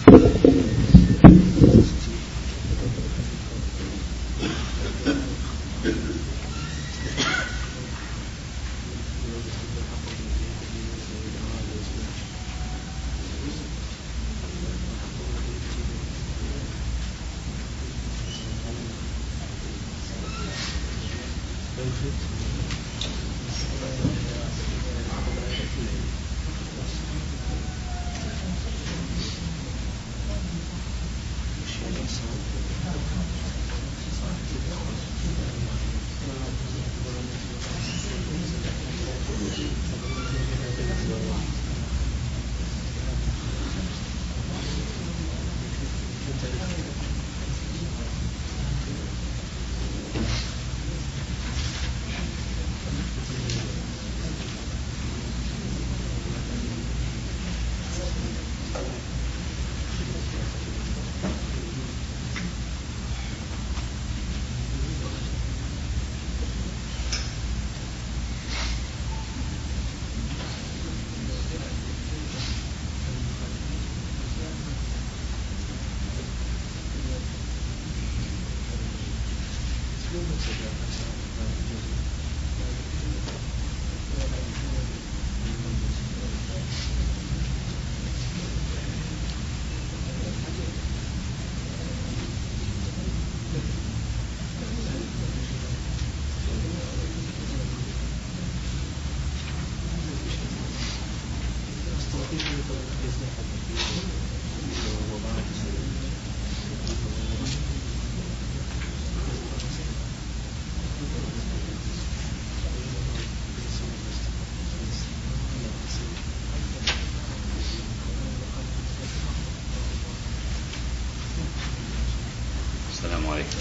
السلام عليكم.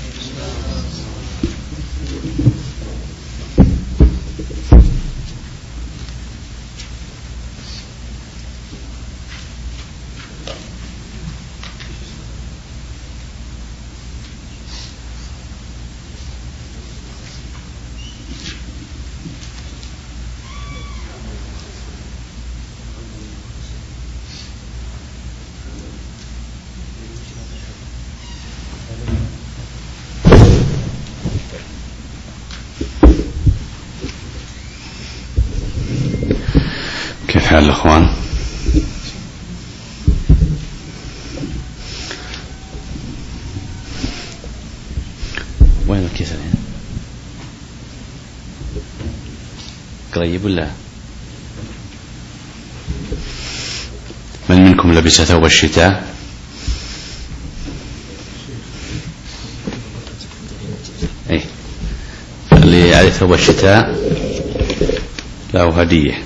كيف حال الأخوان؟ وين الكيس الحين؟ قريب ولا؟ من منكم لبس ثوب الشتاء؟ ايه، اللي عليه ثوب الشتاء له هدية.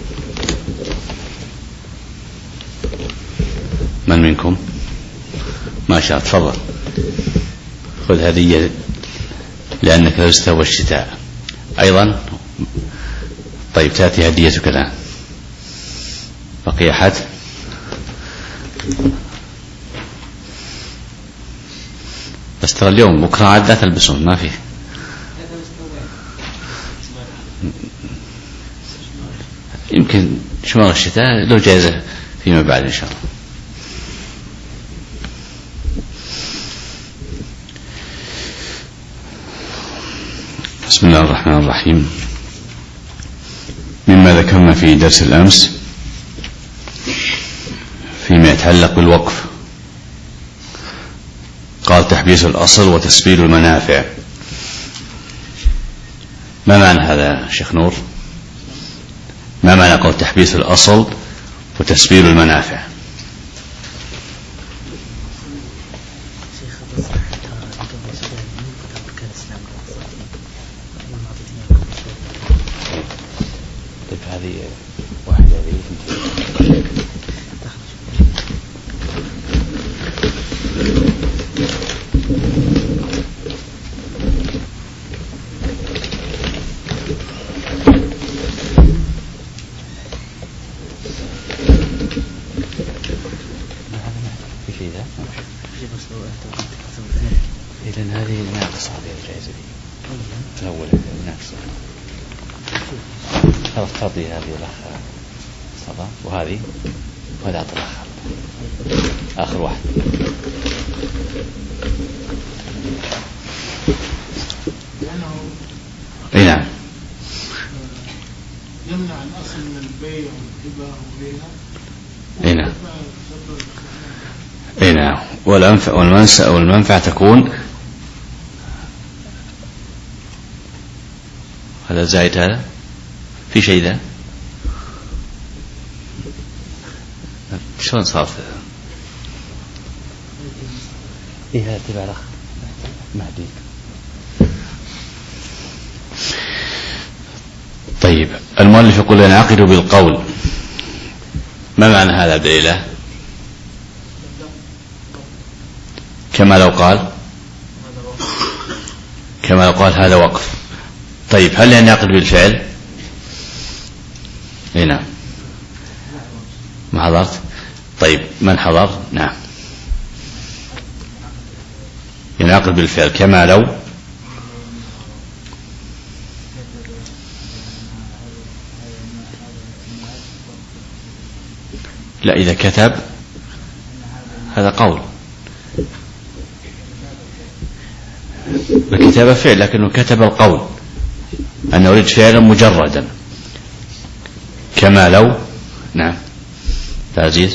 من منكم؟ ما شاء، تفضل خذ هدية لأنك لبست ثوب الشتاء أيضا. طيب تأتي هديتك الآن. بقي أحد؟ بس ترى اليوم بكرة عاد لا تلبسون، ما فيه. يمكن شمال الشتاء له جائزة فيما بعد إن شاء الله. بسم الله الرحمن الرحيم. مما ذكرنا في درس الأمس فيما يتعلق بالوقف، قال تحبيس الأصل وتسبيل المنافع. ما معنى هذا شيخ نور؟ ما معنى قول تحبيس الأصل وتسبيل المنافع؟ طيب هذه واحدة إذن هذه ناقصة، هذه الجائزة دي الأول ناقصة. خلاص تفضي هذه الأخ صبا، وهذه أعطي الأخ. آخر واحد. اي نعم. يمنع الأصل من البيع والهبة وغيرها. اي نعم. اي نعم. والمنفعة تكون، هذا زايد، هذا في شيء ذا شلون صار؟ ايه هذا تبع الاخ مهدي. طيب المؤلف يقول ينعقد بالقول، ما معنى هذا دليله؟ كما لو قال هذا وقف. طيب هل ينعقد بالفعل؟ اي نعم. ما حضرت؟ طيب من حضر؟ نعم. ينعقد بالفعل كما لو، لا إذا كتب هذا قول، الكتابة فعل لكنه كتب القول، أنا أريد فعلا مجردا كما لو. نعم تعزيز.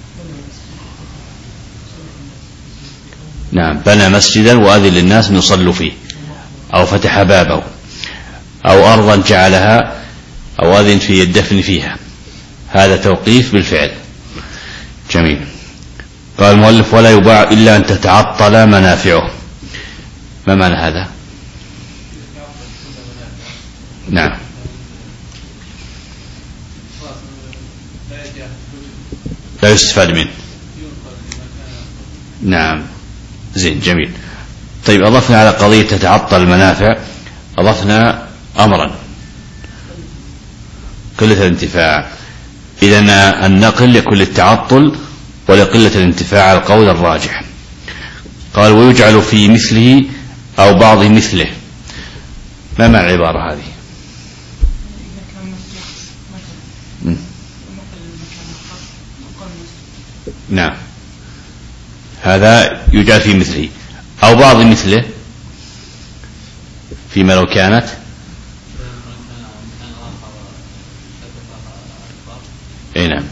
نعم بنى مسجدا وأذن للناس من يصلوا فيه، أو فتح بابه، أو أرضا جعلها، أو أذن في الدفن فيها، هذا توقيف بالفعل. جميل. قال المؤلف ولا يباع إلا أن تتعطل منافعه. ما معنى هذا؟ نعم. لا يستفاد منه. نعم زين جميل. طيب أضفنا على قضية تتعطل المنافع أضفنا أمرا، قلة الانتفاع. إذن النقل يكون للتعطل ولقلة الانتفاع على القول الراجح. قال ويجعل في مثله أو بعض مثله. ما معنى العبارة هذه؟ نعم هذا يجعل في مثله أو بعض مثله فيما لو كانت. اي نعم.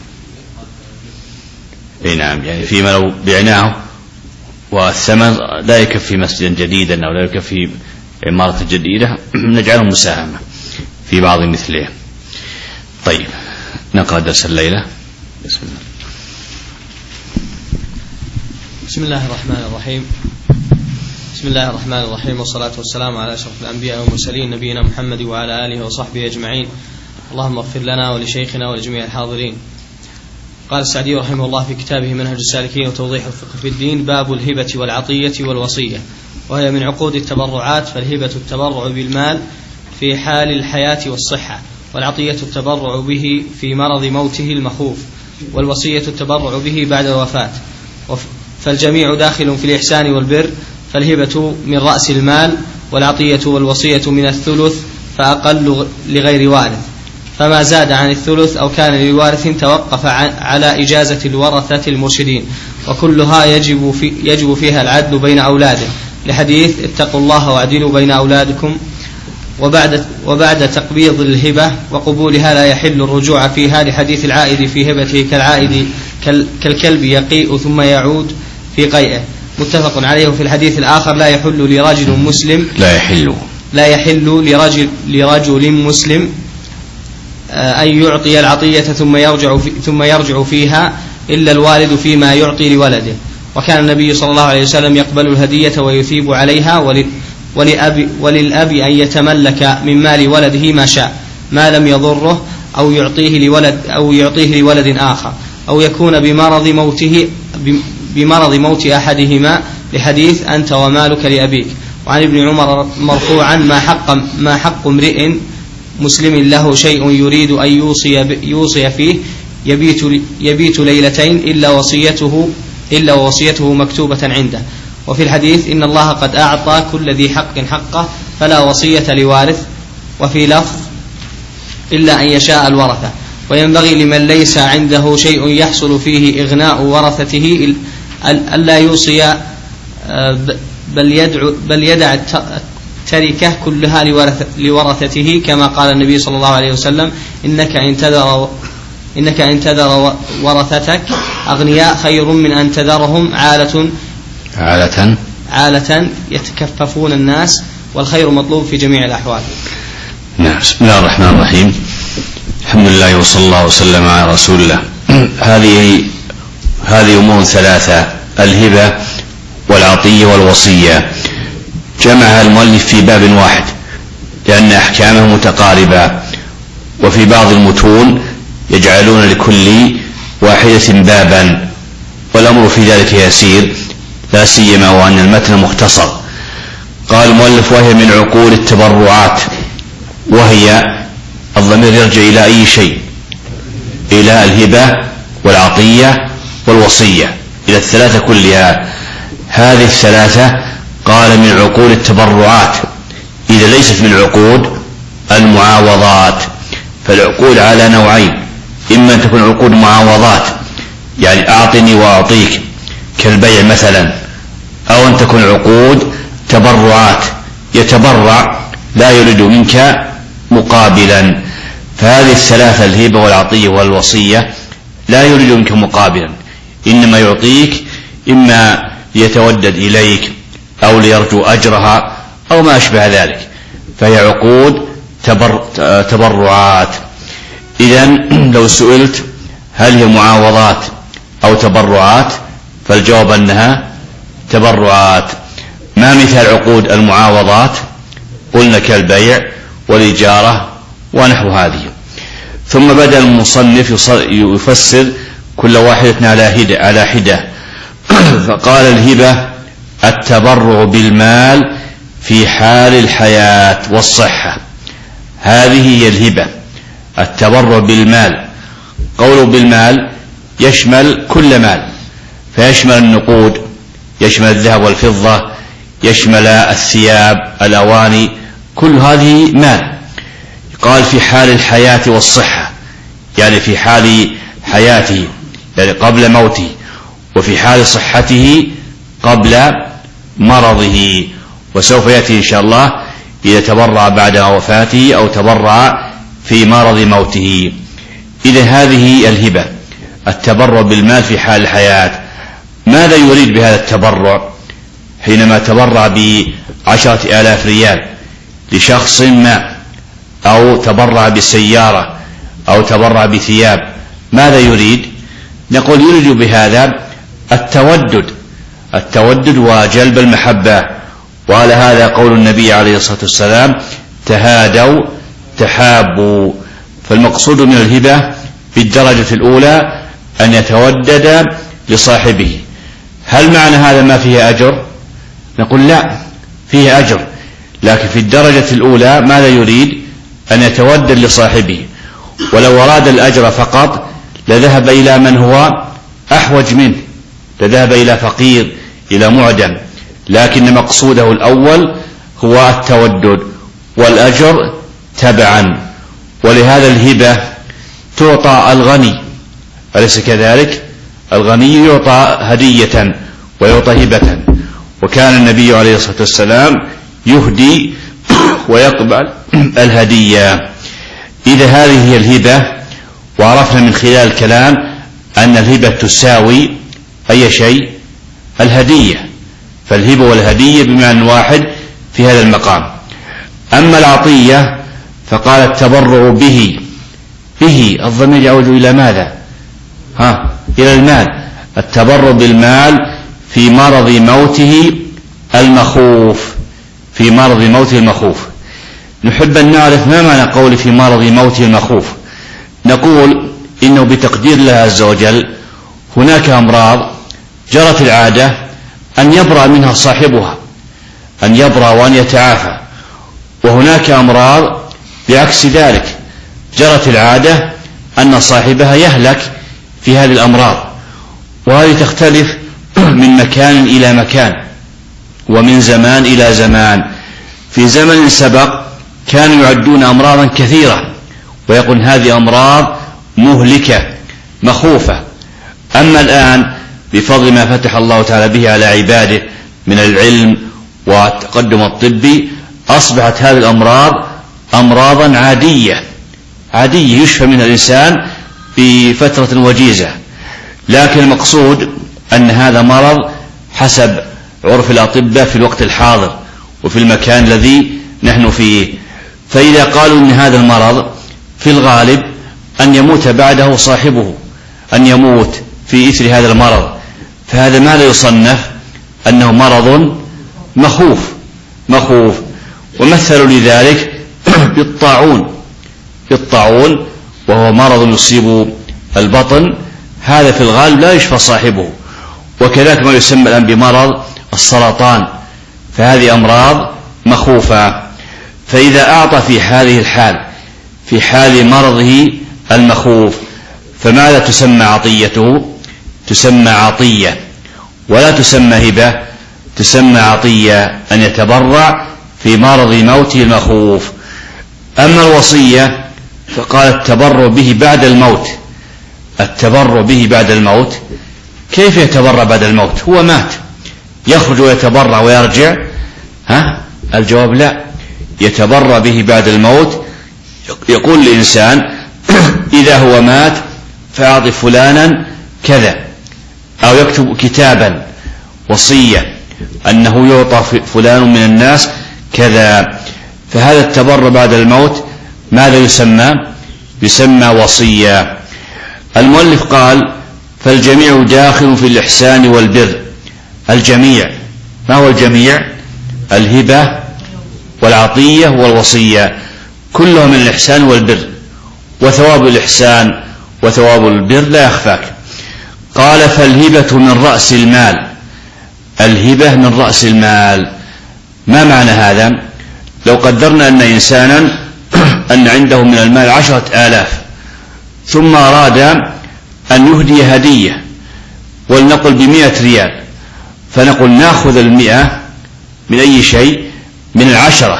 اي نعم يعني فيما لو بعناه والثمن لا يكفي مسجدا جديدا أو لا يكفي عمارة جديدة نجعله مساهمة في بعض مثله. طيب نقرأ درس الليلة. بسم الله. بسم الله الرحمن الرحيم. بسم الله الرحمن الرحيم، والصلاة والسلام على أشرف الأنبياء والمرسلين نبينا محمد وعلى آله وصحبه أجمعين. اللهم اغفر لنا ولشيخنا ولجميع الحاضرين. قال السعدي رحمه الله في كتابه منهج السالكين وتوضيح الفقه في الدين: باب الهبة والعطية والوصية، وهي من عقود التبرعات. فالهبة التبرع بالمال في حال الحياة والصحة، والعطية التبرع به في مرض موته المخوف، والوصية التبرع به بعد الوفاة. فالجميع داخل في الإحسان والبر. فالهبة من رأس المال، والعطية والوصية من الثلث فأقل لغير وارث، فما زاد عن الثلث أو كان لوارث توقف على إجازة الورثة المرشدين، وكلها يجب فيها العدل بين أولاده، لحديث اتقوا الله واعدلوا بين أولادكم. وبعد تقبيض الهبة وقبولها لا يحل الرجوع فيها، لحديث العائد في هبته كالعائد كالكلب يقيء ثم يعود في قيئه، متفق عليه. وفي الحديث الآخر لا يحل لرجل مسلم لرجل مسلم أن يعطي العطية ثم يرجع فيها إلا الوالد فيما يعطي لولده. وكان النبي صلى الله عليه وسلم يقبل الهدية ويثيب عليها، وللأب أن يتملك من مال ولده ما شاء ما لم يضره أو يعطيه لولد آخر، أو يكون بمرض موت أحدهما، لحديث أنت ومالك لأبيك. وعن ابن عمر مرفوعا: ما حق امرئ مسلم له شيء يريد أن يوصي فيه يبيت ليلتين إلا وصيته مكتوبة عنده. وفي الحديث: إن الله قد أعطى كل ذي حق حقه فلا وصية لوارث. وفي لفظ: إلا أن يشاء الورثة. وينبغي لمن ليس عنده شيء يحصل فيه إغناء ورثته ألا يوصي بل يدع التركة كلها لورثته، كما قال النبي صلى الله عليه وسلم: إنك إن تذر ورثتك أغنياء خير من أن تذرهم عالة يتكففون الناس، والخير مطلوب في جميع الأحوال. نعم. بسم الله الرحمن الرحيم. الحمد لله وصلى الله وسلم على رسول الله. هذه أمور ثلاثة: الهبة والعطية والوصية، جمعها المؤلف في باب واحد لأن أحكامه متقاربة، وفي بعض المتون يجعلون لكل واحدة بابا، والأمر في ذلك يسير، لا سيما وأن المتن مختصر. قال المؤلف: وهي من عقود التبرعات، وهي الضمير يرجع إلى أي شيء؟ إلى الهبة والعطية والوصية، إلى الثلاثة كلها. هذه الثلاثة قال من عقود التبرعات، إذا ليست من عقود المعاوضات. فالعقود على نوعين: إما أن تكون عقود معاوضات، يعني أعطني وأعطيك كالبيع مثلا، أو أن تكون عقود تبرعات، يتبرع لا يريد منك مقابلا. فهذه الثلاثة: الهبة والعطية والوصية، لا يريد منك مقابلا، إنما يعطيك إما ليتودد إليك أو ليرجو أجرها أو ما أشبه ذلك، فهي عقود تبرعات. إذن لو سئلت هل هي معاوضات أو تبرعات، فالجواب أنها تبرعات. ما مثال عقود المعاوضات؟ قلنا كالبيع والإجارة ونحو هذه. ثم بدأ المصنف يفسر كل واحدة على حدة، فقال: الهبة التبرع بالمال في حال الحياة والصحة. هذه هي الهبة، التبرع بالمال. قوله بالمال يشمل كل مال، فيشمل النقود، يشمل الذهب والفضة، يشمل الثياب، الأواني، كل هذه مال. قال في حال الحياة والصحة، يعني في حال حياته يعني قبل موته، وفي حال صحته قبل مرضه، وسوف يأتي إن شاء الله إذا تبرع بعد وفاته أو تبرع في مرض موته. إذا هذه الهبة، التبرع بالمال في حال الحياة. ماذا يريد بهذا التبرع؟ حينما تبرع ب10,000 ريال لشخص ما، أو تبرع بسيارة، أو تبرع بثياب، ماذا يريد؟ نقول يريد بهذا التودد وجلب المحبة. وعلى هذا قول النبي عليه الصلاة والسلام: تهادوا تحابوا. فالمقصود من الهبة بالدرجة الأولى أن يتودد لصاحبه. هل معنى هذا ما فيه أجر؟ نقول لا، فيه أجر، لكن في الدرجة الأولى ماذا يريد؟ أن يتودد لصاحبه. ولو أراد الأجر فقط لذهب إلى من هو أحوج منه، لذهب إلى فقير، إلى معدم، لكن مقصوده الأول هو التودد، والأجر تبعا. ولهذا الهبة تعطى الغني، أليس كذلك؟ الغني يعطى هدية ويعطى هبة، وكان النبي عليه الصلاة والسلام يهدي ويقبل الهدية. إذا هذه هي الهبة. وعرفنا من خلال الكلام أن الهبة تساوي أي شيء؟ الهدية. فالهبة والهدية بمعنى واحد في هذا المقام. أما العطية فقال التبرع به. الضمير يعود إلى ماذا؟ إلى المال. التبرع بالمال في مرض موته المخوف، في مرض موته المخوف. نحب أن نعرف ما معنى قول في مرض موته المخوف. نقول إنه بتقدير الله عز وجل هناك أمراض جرت العادة أن يبرأ منها صاحبها، أن يبرأ وأن يتعافى، وهناك أمراض بعكس ذلك جرت العادة أن صاحبها يهلك في هذه الأمراض. وهذه تختلف من مكان إلى مكان ومن زمان إلى زمان. في زمن سبق كانوا يعدون أمراضا كثيرة ويقول هذه أمراض مهلكة مخوفة. أما الآن بفضل ما فتح الله تعالى به على عباده من العلم والتقدم الطبي، أصبحت هذه الأمراض أمراضا عادية يشفى منها الإنسان بفترة وجيزة. لكن المقصود أن هذا مرض حسب عرف الأطباء في الوقت الحاضر وفي المكان الذي نحن فيه. فإذا قالوا أن هذا المرض في الغالب أن يموت بعده صاحبه، أن يموت في إثر هذا المرض، فهذا ما لا يصنف أنه مرض مخوف. ومثلوا لذلك بالطاعون وهو مرض يصيب البطن، هذا في الغالب لا يشفى صاحبه. وكذلك ما يسمى الآن بمرض السرطان، فهذه أمراض مخوفة. فإذا أعطى في هذه الحال، في حال مرضه المخوف، فماذا تسمى عطيته؟ تسمى عطية، ولا تسمى هبة، تسمى عطية، أن يتبرع في مرض موته المخوف. أما الوصية فقال التبرع به بعد الموت. التبرع به بعد الموت، كيف يتبرع بعد الموت؟ هو مات، يخرج ويتبرع ويرجع؟ الجواب لا، يتبرع به بعد الموت. يقول الإنسان إذا هو مات فأعط فلانا كذا، أو يكتب كتابا وصية أنه يعطى فلان من الناس كذا. فهذا التبرع بعد الموت ماذا يسمى؟ يسمى وصية. المؤلف قال فالجميع داخل في الإحسان والبر. الجميع، ما هو الجميع؟ الهبة والعطية والوصية، كلهم من الإحسان والبر، وثواب الإحسان وثواب البر لا يخفاك. قال فالهبة من رأس المال. الهبة من رأس المال، ما معنى هذا؟ لو قدرنا أن إنسانا أن عنده من المال 10,000، ثم أراد أن يهدي هدية ولنقل ب100 ريال، فنقول نأخذ 100 من أي شيء؟ من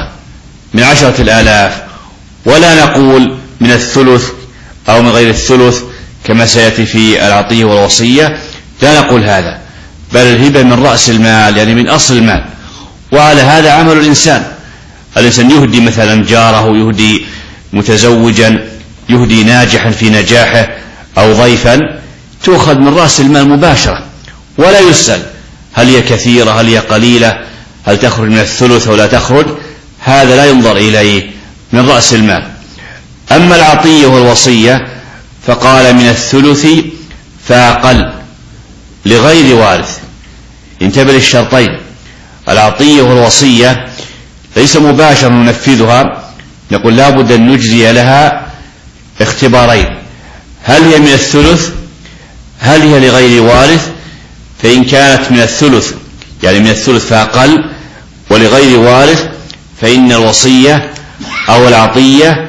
10,000، ولا نقول من الثلث أو من غير الثلث كما سيأتي في العطية والوصية، لا نقول هذا، بل الهبة من رأس المال، يعني من أصل المال. وعلى هذا عمل الإنسان يهدي مثلا جاره، يهدي متزوجا، يهدي ناجحا في نجاحه أو ضيفا، تؤخذ من رأس المال مباشرة، ولا يسأل هل هي كثيرة هل هي قليلة، هل تخرج من الثلث أو لا تخرج، هذا لا ينظر إليه، من رأس المال. أما العطية والوصية فقال من الثلث فأقل لغير وارث. انتبه للشرطين، العطية والوصية ليس مباشرة ننفذها، نقول لا بد أن نجري لها اختبارين، هل هي من الثلث، هل هي لغير وارث. فإن كانت من الثلث، يعني من الثلث فأقل ولغير وارث، فإن الوصية أو العطية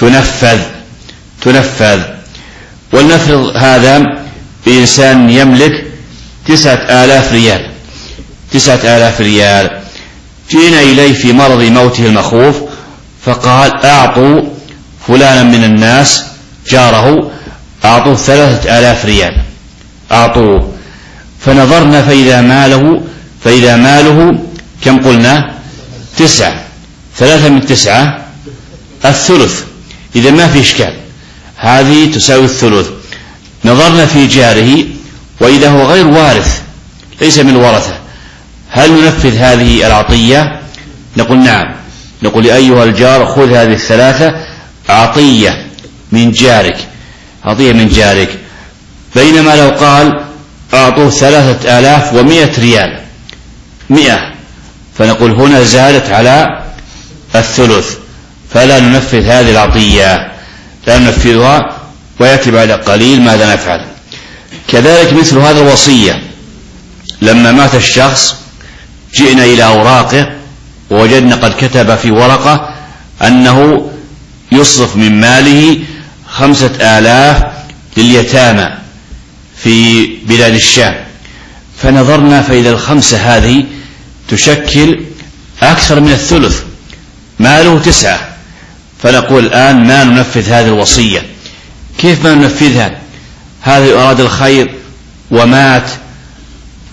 تنفذ. ولنفرض هذا بإنسان يملك 9,000 ريال، 9,000 ريال، جئنا إليه في مرض موته المخوف فقال أعطوا فلانا من الناس جاره، أعطوه 3,000 ريال، أعطوه. فنظرنا فإذا ماله كم قلنا؟ 9، 3 من 9 الثلث، إذا ما في إشكال، هذه تساوي الثلث. نظرنا في جاره وإذا هو غير وارث، ليس من الورثة، هل ننفذ هذه العطية؟ نقول نعم، نقول أيها الجار خذ هذه 3 عطية من جارك، عطية من جارك. بينما لو قال أعطوه 3,100 ريال، 100، فنقول هنا زادت على الثلث، فلا ننفذ هذه العطية، لا ننفذها، ويأتي بعد قليل ماذا نفعل. كذلك مثل هذا الوصية، لما مات الشخص جئنا إلى أوراقه ووجدنا قد كتب في ورقة أنه يصرف من ماله 5,000 لليتامى في بلاد الشام. فنظرنا فإذا 5 هذه تشكل أكثر من الثلث، ماله 9، فنقول الآن ما ننفذ هذه الوصية. كيف ما ننفذها؟ هذا أراد الخير ومات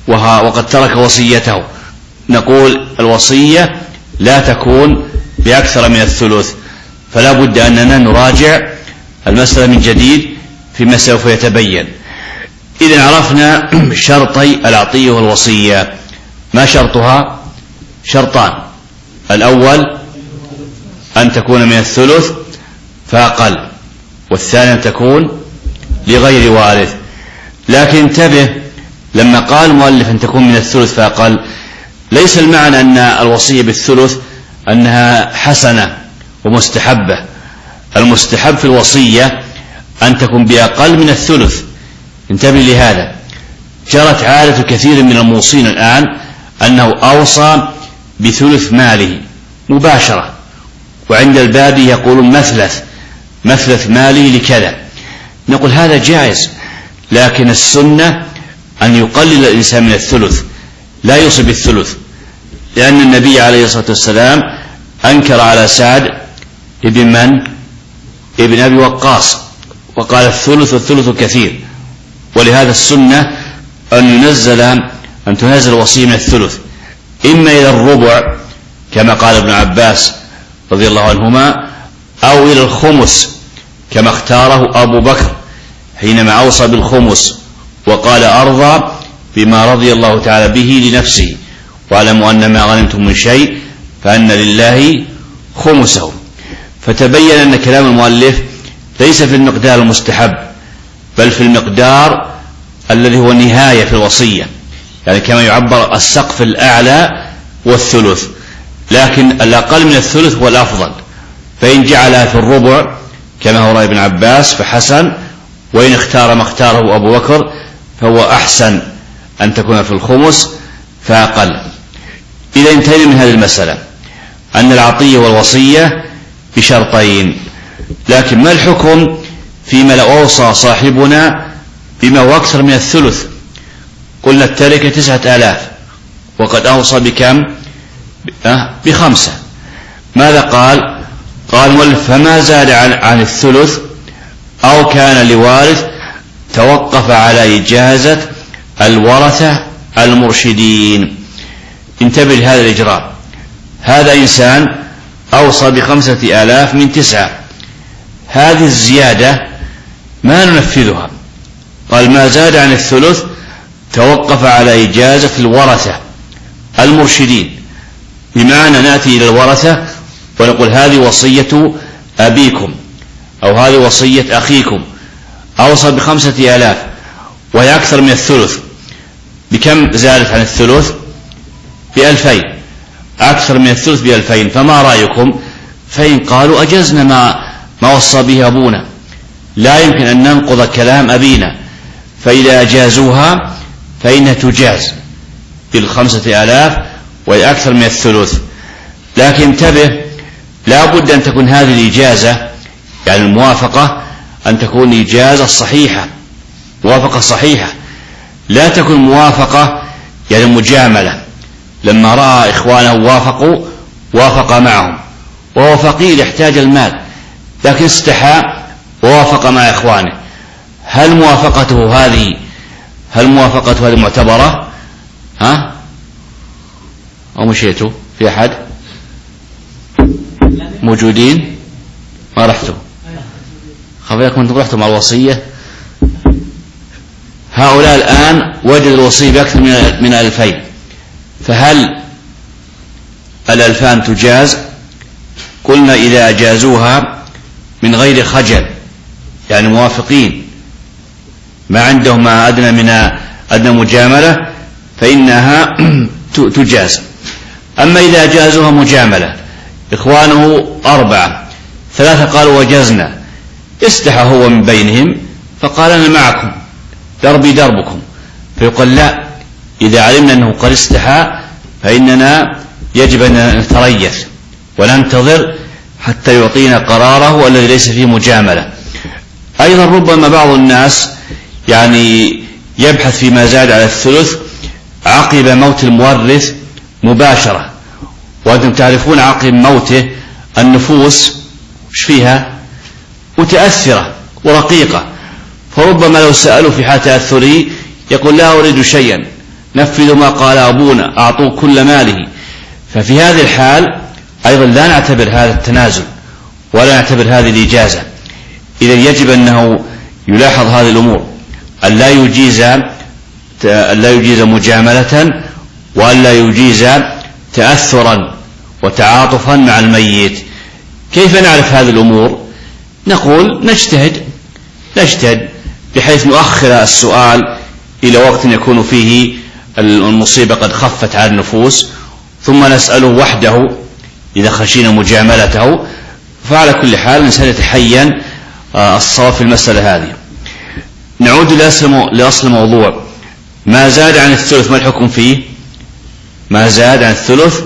وقد ترك وصيته، نقول الوصية لا تكون بأكثر من الثلث، فلا بد أننا نراجع المسألة من جديد فيما سوف يتبين. إذا عرفنا شرطي العطية والوصية. ما شرطها؟ شرطان: الأول أن تكون من الثلث فأقل، والثاني أن تكون لغير وارث. لكن انتبه، لما قال المؤلف أن تكون من الثلث فأقل، ليس المعنى أن الوصية بالثلث أنها حسنة ومستحبة. المستحب في الوصية أن تكون بأقل من الثلث. انتبه لهذا. جرت عادة كثير من الموصين الآن أنه أوصى بثلث ماله مباشرة، وعند الباب يقولون مثلث مالي لكذا. نقول هذا جائز، لكن السنة أن يقلل الإنسان من الثلث، لا يوصي بالثلث، لأن النبي عليه الصلاة والسلام أنكر على سعد ابن أبي وقاص وقال الثلث كثير. ولهذا السنة أن تنزل الوصية من الثلث إما إلى الربع كما قال ابن عباس رضي الله عنهما، أو إلى الخمس كما اختاره أبو بكر حينما أوصى بالخمس وقال أرضى بما رضي الله تعالى به لنفسه، واعلموا أن ما غنمتم من شيء فأن لله خمسه. فتبين أن كلام المؤلف ليس في المقدار المستحب، بل في المقدار الذي هو النهاية في الوصية، يعني كما يعبر السقف الأعلى والثلث، لكن الأقل من الثلث هو الأفضل. فإن جعلها في الربع كما هو رأي ابن عباس فحسن، وإن اختار ما اختاره أبو بكر فهو أحسن أن تكون في الخمس فأقل. إذا انتهينا من هذه المسألة أن العطية والوصية بشرطين. لكن ما الحكم فيما لو أوصى صاحبنا بما هو أكثر من الثلث؟ قلنا التركة 9000 وقد أوصى بكم؟ ب5. ماذا قال؟ قال المؤلف فما زاد عن الثلث أو كان لوارث توقف على إجازة الورثة المرشدين. انتبه لهذا الإجراء. هذا إنسان أوصى ب5000 من 9، هذه الزيادة ما ننفذها. قال ما زاد عن الثلث توقف على إجازة الورثة المرشدين، بمعنى نأتي إلى الورثة ونقول هذه وصية أبيكم أو هذه وصية أخيكم، أوصى ب5000 وهي أكثر من الثلث. بكم زادت عن الثلث؟ ب2000، أكثر من الثلث ب2000. فما رأيكم؟ فإن قالوا أجزنا ما وصى به أبونا، لا يمكن أن ننقض كلام أبينا، فإذا أجازوها فإنها تجاز ب5000 وهي أكثر من الثلث. لكن انتبه، لا بد أن تكون هذه الإجازة يعني الموافقة أن تكون إجازة صحيحة، موافقة صحيحة، لا تكون موافقة يعني مجاملة. لما رأى إخوانه وافق معهم، وهو فقير يحتاج المال لكن استحى ووافق مع إخوانه. هل موافقته هذه معتبرة؟ أو مشيتوا في أحد موجودين؟ ما رحتوا؟ خبركم أنتم رحتوا مع الوصية. هؤلاء الآن وجد الوصية بأكثر من 2000، فهل 2000 تجاز؟ قلنا إذا أجازوها من غير خجل، يعني موافقين ما عندهم ما أدنى من أدنى مجاملة، فإنها تجاز. أما إذا أجازوها مجاملة، إخوانه 4 3 قالوا وجزنا، استحى هو من بينهم فقال أنا معكم دربي دربكم، فيقول لا، إذا علمنا أنه قد استحى فإننا يجب أن نتريث وننتظر حتى يعطينا قراره الذي ليس فيه مجاملة. أيضا ربما بعض الناس يعني يبحث فيما زاد على الثلث عقب موت المورث مباشرة، وأنتم تعرفون عقب موته النفوس مش فيها متأثرة ورقيقة، فربما لو سألوا في حال تأثره يقول لا أريد شيئا، نفذوا ما قال أبونا، أعطوا كل ماله. ففي هذه الحال أيضا لا نعتبر هذا التنازل ولا نعتبر هذه الإجازة. إذا يجب أنه يلاحظ هذه الأمور، أن لا يجيز مجاملة وأن لا يجيز تأثرا وتعاطفا مع الميت. كيف نعرف هذه الأمور؟ نقول نجتهد بحيث نؤخر السؤال إلى وقت يكون فيه المصيبة قد خفت على النفوس، ثم نسأله وحده إذا خشينا مجاملته. فعلى كل حال الإنسان يتحين الصواب في المسألة هذه. نعود لأصل الموضوع. ما زاد عن الثلث ما الحكم فيه؟ ما زاد عن الثلث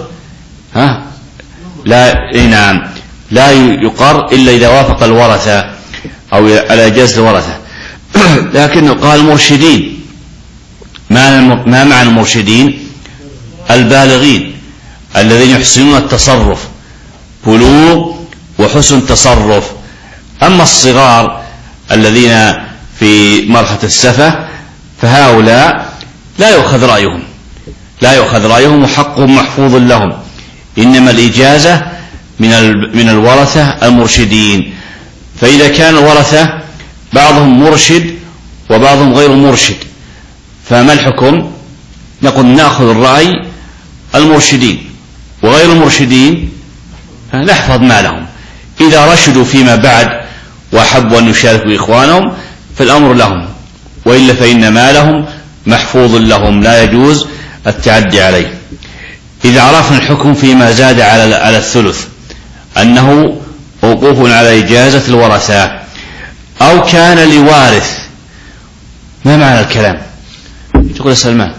لا يقر إلا إذا وافق الورثة أو على إجازة الورثة. لكن قال المرشدين. ما معنى المرشدين؟ البالغين الذين يحسنون التصرف، بلوغ وحسن تصرف. أما الصغار الذين في مرحلة السفة فهؤلاء لا يؤخذ رأيهم وحقهم محفوظ لهم، إنما الإجازة من الورثة المرشدين. فإذا كان الورثة بعضهم مرشد وبعضهم غير مرشد فما الحكم؟ نقول نأخذ الرأي المرشدين، وغير المرشدين نحفظ مالهم. إذا رشدوا فيما بعد وأحبوا أن يشاركوا إخوانهم فالأمر لهم، وإلا فإن مالهم محفوظ لهم لا يجوز التعدي عليه. إذا عرفنا الحكم فيما زاد على الثلث أنه موقوف على إجازة الورثة أو كان لوارث، ما معنى الكلام؟ تقول سلمان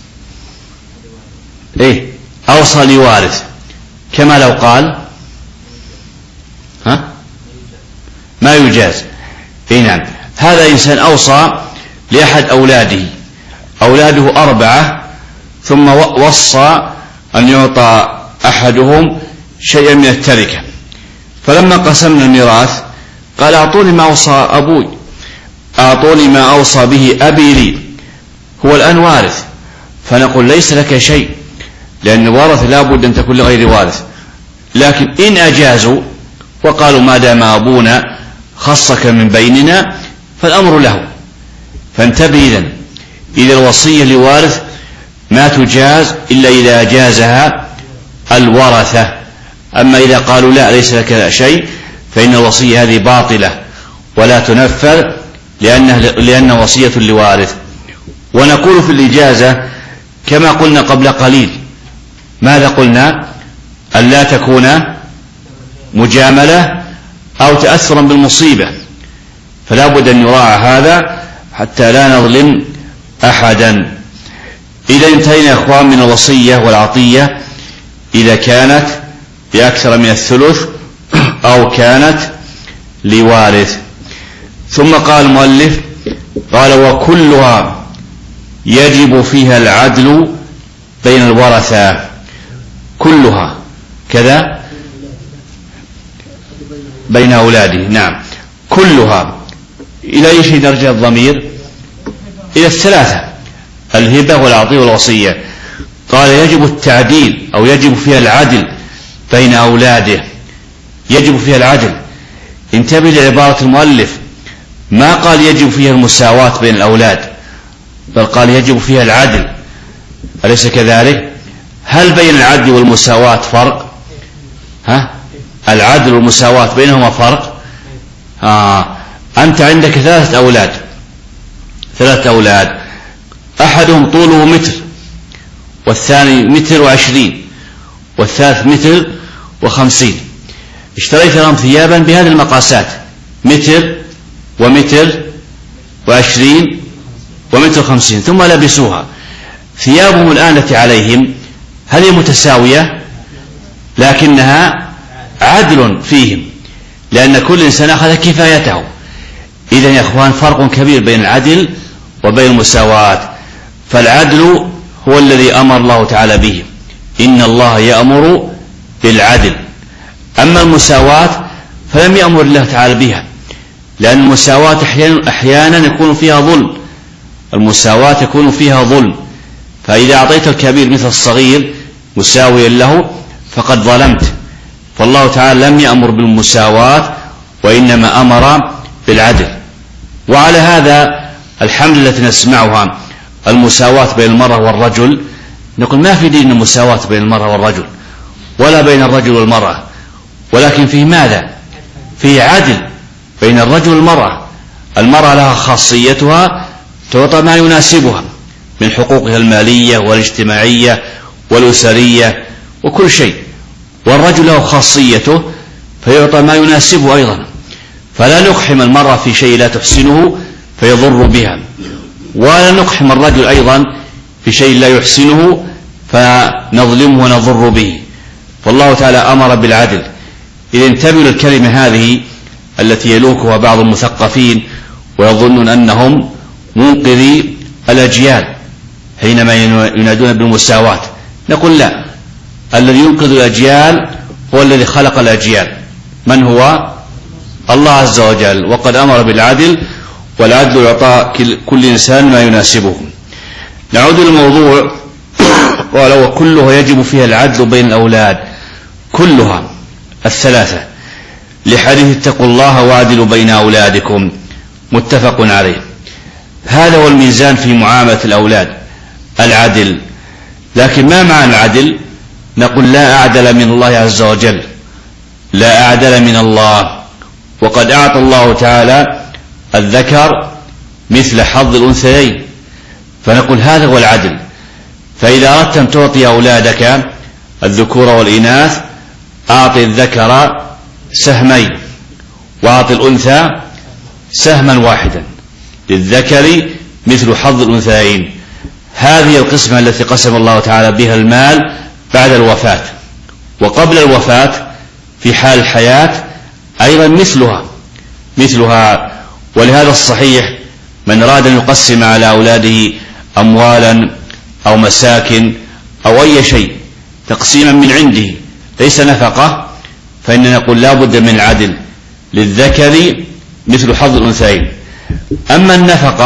أوصى لوارث، كما لو قال ما يجاز. نعم، هذا إنسان أوصى لأحد أولاده 4 ثم وصى أن يعطى أحدهم شيئا من التركة، فلما قسمنا الميراث قال أعطوني ما أوصى أبوي، أعطوني ما أوصى به أبي لي، هو الآن وارث. فنقول ليس لك شيء، لأن الورث لا بد أن تكون لغير وارث. لكن إن أجازوا وقالوا ما دام أبونا خصك من بيننا فالأمر له. فانتبه إذا الوصية لوارث ما تجاز إلا إذا أجازها الورثة. أما إذا قالوا لا ليس لك شيء فإن الوصية هذه باطلة ولا تنفذ لأنها وصية لوارث. ونقول في الإجازة كما قلنا قبل قليل، ماذا قلنا؟ أن لا تكون مجاملة أو تأثرا بالمصيبة، فلا بد أن يراعى هذا حتى لا نظلم أحدا. إذا انتهينا أخوان من الوصية والعطية إذا كانت بأكثر من الثلث أو كانت لوارث. ثم قال المؤلف قال وكلها يجب فيها العدل بين الورثة، كلها كذا بين أولاده. نعم، كلها. إلى أي شيء نرجع الضمير؟ إلى الثلاثة، الهبة والعطية والوصية. قال يجب التعديل أو يجب فيها العدل بين أولاده، يجب فيها العدل. انتبه لعبارة المؤلف، ما قال يجب فيها المساواة بين الأولاد، بل قال يجب فيها العدل، أليس كذلك؟ هل بين العدل والمساواة فرق؟ العدل والمساواة بينهما فرق؟ أنت عندك 3 أولاد، أحدهم طوله 1 متر، والثاني 1.20 متر، والثالث 1.50 متر. اشتريت لهم ثيابا بهذه المقاسات 1 متر و1.20 و1.50 ثم لبسوها. ثيابهم الآن التي عليهم هل هي متساوية؟ لكنها عدل فيهم، لأن كل إنسان أخذ كفايته. إذن يا أخوان فرق كبير بين العدل وبين المساواة. فالعدل هو الذي أمر الله تعالى به، إن الله يأمر بالعدل. أما المساواة فلم يأمر الله تعالى بها، لأن المساواة أحيانا يكون فيها ظلم، المساواة يكون فيها ظلم. فإذا أعطيت الكبير مثل الصغير مساويا له فقد ظلمت. فالله تعالى لم يأمر بالمساواة وإنما أمر بالعدل. وعلى هذا الحملة التي نسمعها المساواة بين المرأة والرجل، نقول ما في دين المساواة بين المرأة والرجل ولا بين الرجل والمرأة، ولكن فيه ماذا؟ فيه عدل بين الرجل والمرأة. المرأة لها خاصيتها تعطى ما يناسبها من حقوقها المالية والاجتماعية والأسرية وكل شيء، والرجل له خاصيته فيعطى ما يناسبه أيضا. فلا نقحم المرأة في شيء لا تحسنه فيضر بها، ولا نقحم الرجل أيضا في شيء لا يحسنه فنظلمه ونضر به. فالله تعالى أمر بالعدل. إذا انتبهوا للكلمة هذه التي يلوكها بعض المثقفين ويظنون أنهم منقذي الأجيال حينما ينادون بالمساواة، نقول لا، الذي ينقذ الأجيال هو الذي خلق الأجيال. من هو؟ الله عز وجل، وقد أمر بالعدل، والعدل يعطى كل إنسان ما يناسبه. نعود للموضوع، ولو كلها يجب فيها العدل بين الأولاد كلها الثلاثة، لحديث اتقوا الله واعدلوا بين أولادكم متفق عليه. هذا هو الميزان في معاملة الأولاد، العدل. لكن ما معنى العدل؟ نقول لا أعدل من الله عز وجل، لا أعدل من الله، وقد أعطى الله تعالى الذكر مثل حظ الأنثيين، فنقول هذا هو العدل. فإذا أردت أن تعطي أولادك الذكور والإناث أعطي الذكر سهمين وأعطي الأنثى سهما واحدا، للذكر مثل حظ الأنثيين. هذه القسمة التي قسم الله تعالى بها المال بعد الوفاة، وقبل الوفاة في حال الحياة أيضا مثلها. ولهذا الصحيح من أراد أن يقسم على أولاده أموالا أو مساكن أو أي شيء تقسيما من عنده ليس نفقة، فإننا نقول لا بد من العدل، للذكر مثل حظ الأنثيين. أما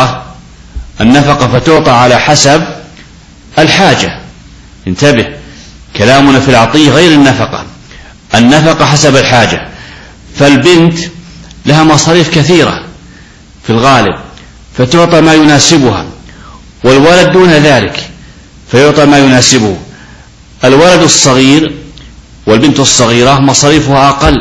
النفقة فتعطى على حسب الحاجة. انتبه، كلامنا في العطية غير النفقة حسب الحاجة. فالبنت لها مصاريف كثيرة في الغالب فتعطى ما يناسبها، والولد دون ذلك فيعطى ما يناسبه. الولد الصغير والبنت الصغيرة مصاريفها أقل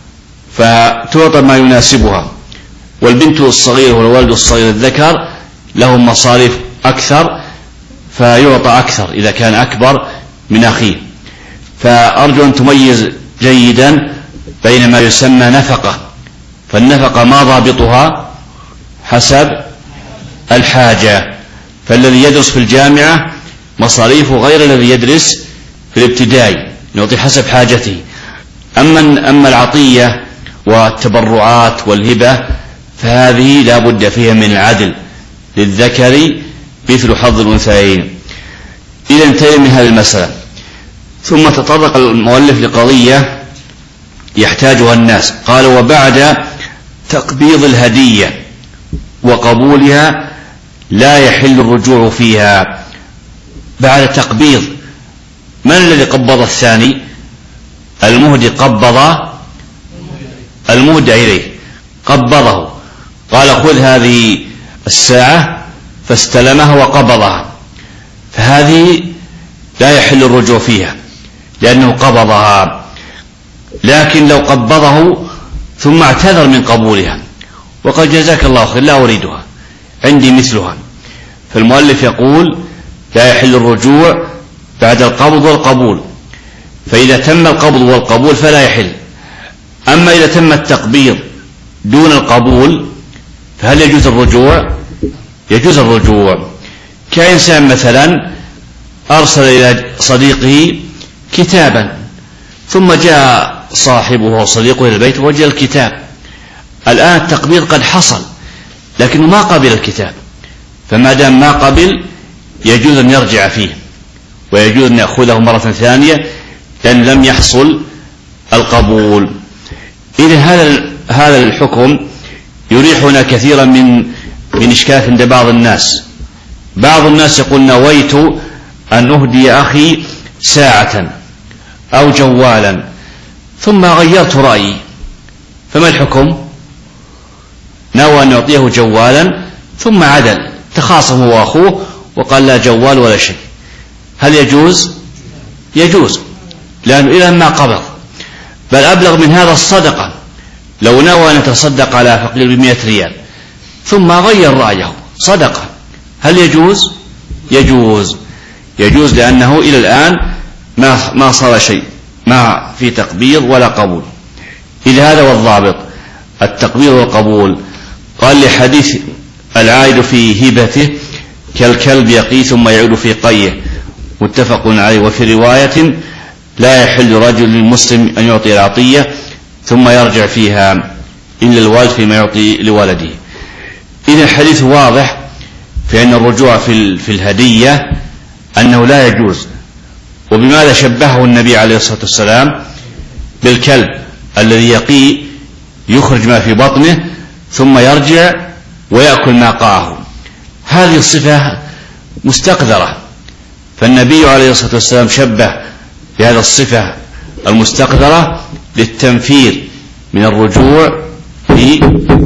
فتعطى ما يناسبها، والبنت الصغيرة والولد الصغير الذكر لهم مصاريف أكثر فيعطى أكثر إذا كان أكبر من أخيه. فأرجو أن تميز جيدا بين ما يسمى نفقة، فالنفقة ما ضابطها؟ حسب الحاجة. فالذي يدرس في الجامعة مصاريفه غير الذي يدرس في الابتدائي، يعطي حسب حاجته. أما العطية والتبرعات والهبة فهذه لا بد فيها من العدل، للذكر مثل حظ الأنثيين. إذا انتهى من هذه المسألة، ثم تطرق المؤلف لقضية يحتاجها الناس. قال: وبعد تقبيض الهدية وقبولها لا يحل الرجوع فيها. بعد تقبيض، من الذي قبض الثاني؟ المهدي قبض المهدى إليه، قبضه، قال: خذ هذه الساعة، فاستلمها وقبضها، فهذه لا يحل الرجوع فيها لأنه قبضها. لكن لو قبضه ثم اعتذر من قبولها وقال: جزاك الله خير، لا أريدها، عندي مثلها، فالمؤلف يقول: لا يحل الرجوع بعد القبض والقبول. فإذا تم القبض والقبول فلا يحل. أما إذا تم التقبيض دون القبول فهل يجوز الرجوع؟ يجوز الرجوع. كإنسان مثلا أرسل إلى صديقه كتابا، ثم جاء صاحبه وصديقه إلى البيت وجد الكتاب. الآن التقبيض قد حصل لكنه ما قبل الكتاب، فما دام ما قبل يجوز أن يرجع فيه ويجوز أن يأخذه مرة ثانية لأن لم يحصل القبول. إذن هذا الحكم يريحنا كثيرا من إشكال عند بعض الناس. بعض الناس يقول: نويت أن أهدي أخي ساعة أو جوالا ثم غيرت رأيي، فما الحكم؟ نوى أن يعطيه جوالا ثم عدل، تخاصم هو وأخوه وقال لا جوال ولا شيء، هل يجوز؟ يجوز، لأنه إلى ما قبض. بل أبلغ من هذا الصدقة، لو نوى أن يتصدق على فقير ب100 ريال ثم غير رأيه صدقة، هل يجوز؟ يجوز، يجوز، لأنه إلى الآن ما صار شيء، ما في تقبيض ولا قبول. إذا هذا والضابط التقبيض والقبول. قال لحديث العائد في هبته كالكلب يقي ثم يعود في قيه، متفق عليه. وفي رواية لا يحل رجل مسلم أن يعطي العطية ثم يرجع فيها إلا الوالد فيما يعطي لولده. إذا الحديث واضح في أن الرجوع في الهدية أنه لا يجوز. وبماذا شبهه النبي عليه الصلاة والسلام؟ بالكلب الذي يقي يخرج ما في بطنه ثم يرجع ويأكل ما قاعه. هذه الصفة مستقذرة، فالنبي عليه الصلاة والسلام شبه بهذا الصفة المستقذرة للتنفير من الرجوع في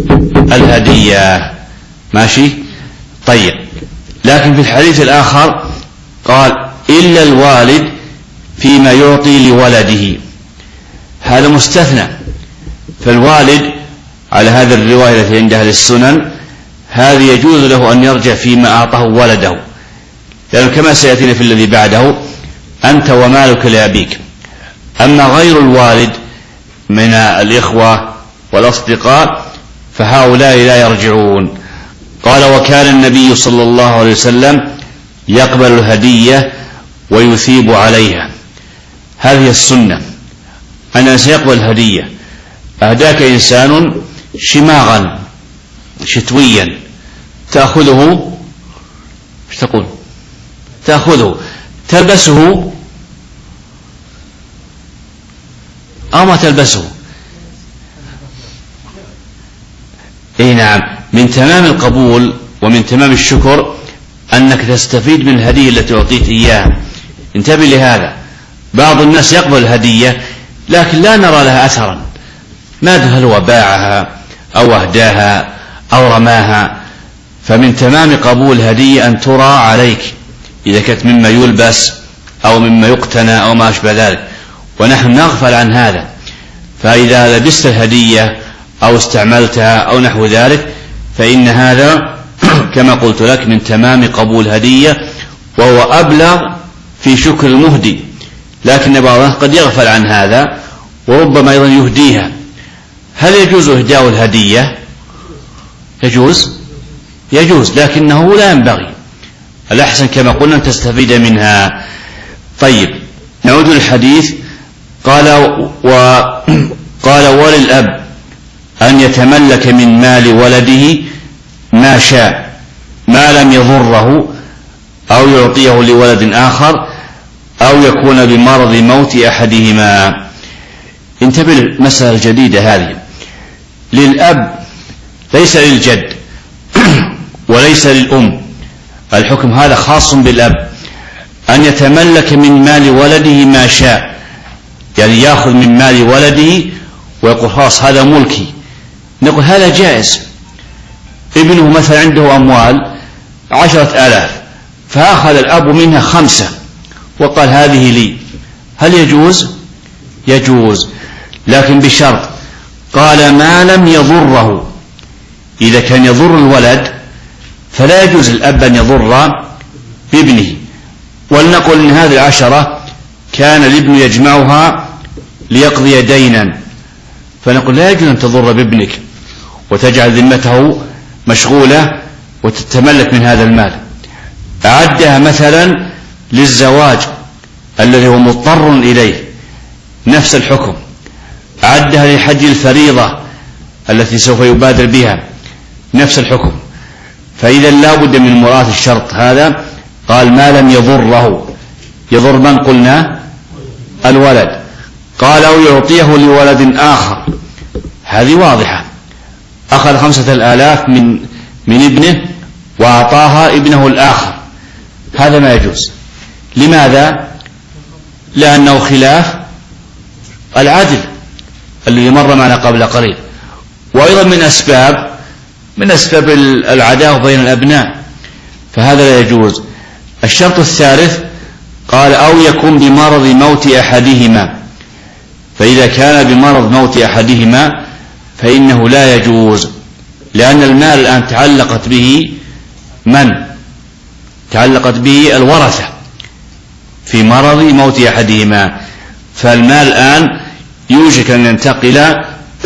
الهدية. ماشي؟ طيب. لكن في الحديث الآخر قال إلا الوالد فيما يعطي لولده، هذا مستثنى. فالوالد على هذه الرواية التي عند أهل السنن هذه يجوز له أن يرجع فيما أعطاه ولده، لأنه كما سيأتينا في الذي بعده أنت ومالك لأبيك. أما غير الوالد من الإخوة والأصدقاء فهؤلاء لا يرجعون. قال وكان النبي صلى الله عليه وسلم يقبل الهدية ويثيب عليها. هذه السنة، أنا سيقبل الهدية. أهداك إنسان شماغا شتويا تأخذه، ايش تقول؟ تأخذه تلبسه أو ما تلبسه؟ اي نعم. من تمام القبول ومن تمام الشكر أنك تستفيد من الهدية التي أعطيت إياها. انتبه لهذا. بعض الناس يقبل الهدية لكن لا نرى لها أثرا، ما أدري هل هو باعها أو أهداها أو رماها. فمن تمام قبول الهدية أن ترى عليك إذا كانت مما يلبس أو مما يقتنى أو ما أشبه ذلك، ونحن نغفل عن هذا. فإذا لبست الهدية أو استعملتها أو نحو ذلك فإن هذا كما قلت لك من تمام قبول الهدية، وهو أبلغ في شكر المهدي. لكن بعض الناس قد يغفل عن هذا وربما أيضا يهديها. هل يجوز إهداء الهدية؟ يجوز، لكنه لا ينبغي. الأحسن كما قلنا أن تستفيد منها. طيب، نعود للحديث. قال وللأب أن يتملك من مال ولده ما شاء ما لم يضره أو يعطيه لولد آخر أو يكون بمرض موت أحدهما. انتبه المسألة الجديدة هذه. للأب ليس للجد وليس للأم، الحكم هذا خاص بالأب. أن يتملك من مال ولده ما شاء، يعني يأخذ من مال ولده ويقول خلاص هذا ملكي. نقول هذا جائز. ابنه مثلا عنده أموال 10,000 فأخذ الأب منها 5 وقال هذه لي، هل يجوز؟ يجوز، لكن بشرط. قال ما لم يضره. إذا كان يضر الولد فلا يجوز الأب أن يضر بابنه. ولنقل إن هذه 10 كان الابن يجمعها ليقضي دينا، فنقول لا يجوز أن تضر بابنك وتجعل ذمته مشغولة وتتملك من هذا المال. أعدها مثلا للزواج الذي هو مضطر إليه، نفس الحكم. أعدها لحج الفريضة التي سوف يبادر بها، نفس الحكم. فإذا لا بد من مراعاة الشرط هذا. قال ما لم يضره. يضر من قلنا؟ الولد. قال أو يعطيه لولد آخر، هذه واضحة. أخذ 5,000 من ابنه وأعطاها ابنه الآخر، هذا ما يجوز. لماذا؟ لأنه خلاف العدل الذي مر معنا قبل قليل، وأيضا من أسباب العداوة بين الأبناء، فهذا لا يجوز. الشرط الثالث قال أو يكون بمرض موت أحدهما، فإذا كان بمرض موت أحدهما فإنه لا يجوز، لأن المال الآن تعلقت به الورثة في مرض موت أحدهما، فالمال الآن يوشك أن ينتقل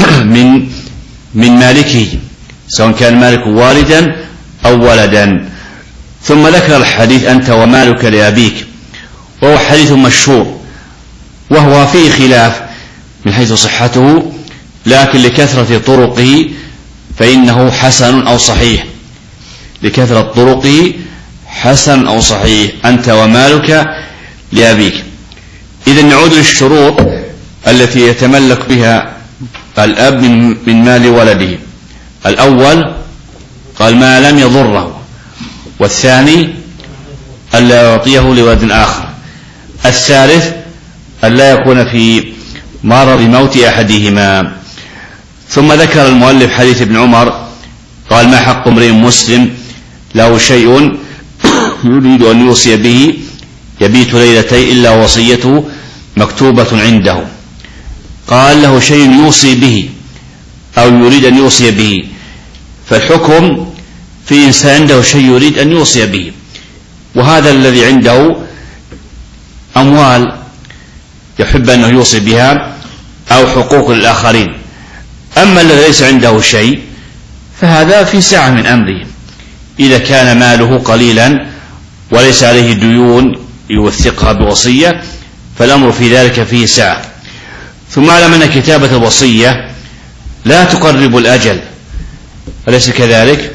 من مالكه، سواء كان مالك والدا أو ولدا. ثم ذكر الحديث أنت ومالك لأبيك، وهو حديث مشهور، وهو فيه خلاف من حيث صحته، لكن لكثرة طرقه فإنه حسن أو صحيح، لكثرة طرقه حسن أو صحيح، أنت ومالك لأبيك. إذا نعود للشروط التي يتملك بها الأب من مال ولده. الأول قال ما لم يضره، والثاني ألا يعطيه لولد آخر، الثالث ألا يكون في مرض موت أحدهما. ثم ذكر المؤلف حديث ابن عمر قال ما حق امرئ مسلم له شيء يريد أن يوصي به يبيت ليلتين إلا وصيته مكتوبة عنده. قال له شيء يوصي به أو يريد أن يوصي به، فالحكم في إنسان عنده شيء يريد أن يوصي به، وهذا الذي عنده أموال يحب أنه يوصي بها أو حقوق الآخرين. أما الذي ليس عنده شيء فهذا في سعة من أمره، إذا كان ماله قليلا وليس عليه ديون يوثقها بوصية فالأمر في ذلك فيه سعة. ثم علم أن كتابة الوصية لا تقرب الأجل، أليس كذلك؟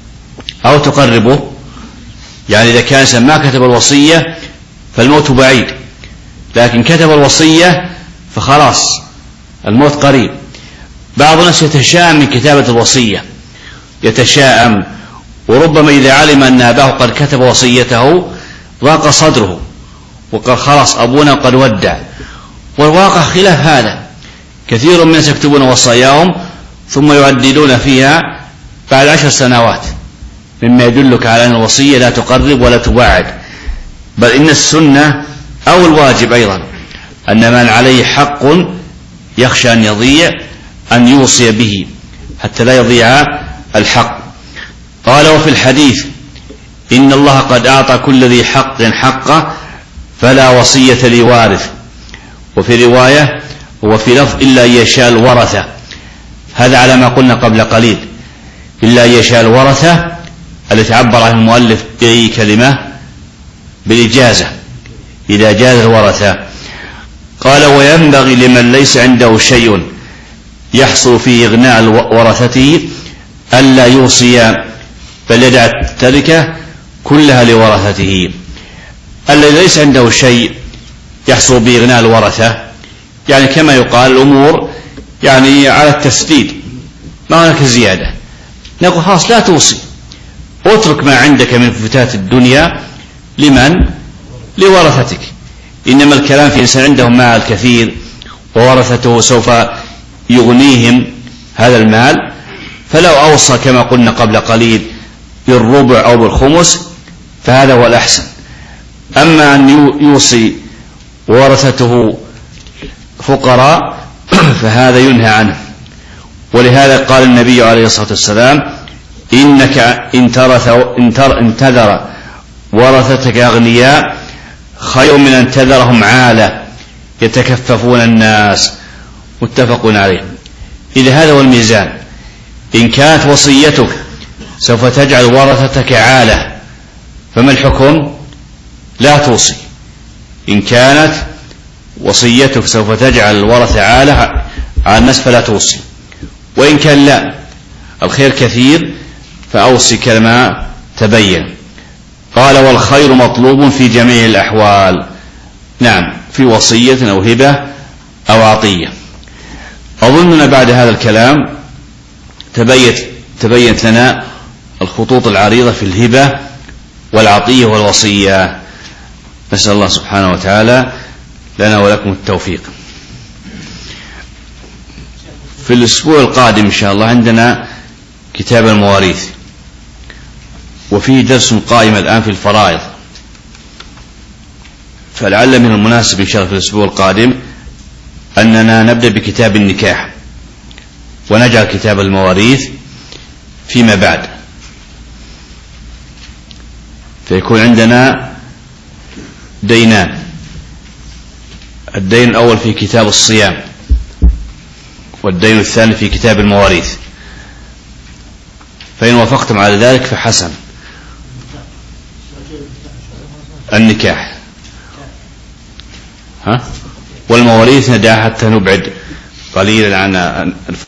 أو تقربه، يعني إذا كان ما كتب الوصية فالموت بعيد، لكن كتب الوصية فخلاص الموت قريب. بعض الناس يتشائم من كتابة الوصية، يتشائم، وربما إذا علم أن أباه قد كتب وصيته ضاق صدره وقال خلاص أبونا قد ودع، والواقع خلاف هذا. كثير من الناس يكتبون وصاياهم ثم يعدلون فيها بعد 10 سنوات، مما يدلك على أن الوصية لا تقرب ولا تبعد، بل إن السنة أو الواجب أيضا أن من عليه حق يخشى أن يضيع أن يوصي به حتى لا يضيع الحق. قال وفي الحديث إن الله قد أعطى كل ذي حق حقه فلا وصية لوارث، وفي رواية وفي لفظ إلا يشاء الورثة، هذا على ما قلنا قبل قليل، إلا يشاء الورثة التي عبر عن المؤلف بأي كلمة بالإجازة إذا جاز الورثة. قال وينبغي لمن ليس عنده شيء يحصل فيه إغناء ورثته ألا يوصي بل يدع التركة كلها لورثته. الذي ليس عنده شيء يحصل به إغناء الورثة، يعني كما يقال الأمور يعني على التسديد، ما هناك زيادة، نقول خلاص لا توصي، اترك ما عندك من فتات الدنيا لمن؟ لورثتك. إنما الكلام في إنسان عندهم مال كثير وورثته سوف يغنيهم هذا المال، فلو أوصى كما قلنا قبل قليل بالربع أو بالخمس فهذا هو الأحسن. أما أن يوصي ورثته فقراء فهذا ينهى عنه. ولهذا قال النبي عليه الصلاة والسلام إنك إن تذر ورثتك أغنياء خير من أن تذرهم عالة يتكففون الناس، متفق عليه. إذا هذا هو الميزان، إن كانت وصيتك سوف تجعل ورثتك عالة فما الحكم؟ لا توصي. إن كانت وصيتك سوف تجعل الورثة عالة على الناس فلا توصي، وإن كان لا الخير كثير فأوصي كما تبين. قال والخير مطلوب في جميع الأحوال، نعم، في وصية أو هبة أو عطية. أظننا بعد هذا الكلام تبينت لنا الخطوط العريضة في الهبة والعطية والوصية. نسأل الله سبحانه وتعالى لنا ولكم التوفيق. في الأسبوع القادم إن شاء الله عندنا كتاب المواريث، وفيه درس قائم الآن في الفرائض، فلعل من المناسب إن شاء الله في الأسبوع القادم أننا نبدأ بكتاب النكاح ونجعل كتاب المواريث فيما بعد، فيكون عندنا دينان. الدين الأول في كتاب الصيام، والدين الثاني في كتاب المواريث، فإن وافقتم على ذلك فحسن. النكاح والمواريث ندعها حتى نبعد قليلا عن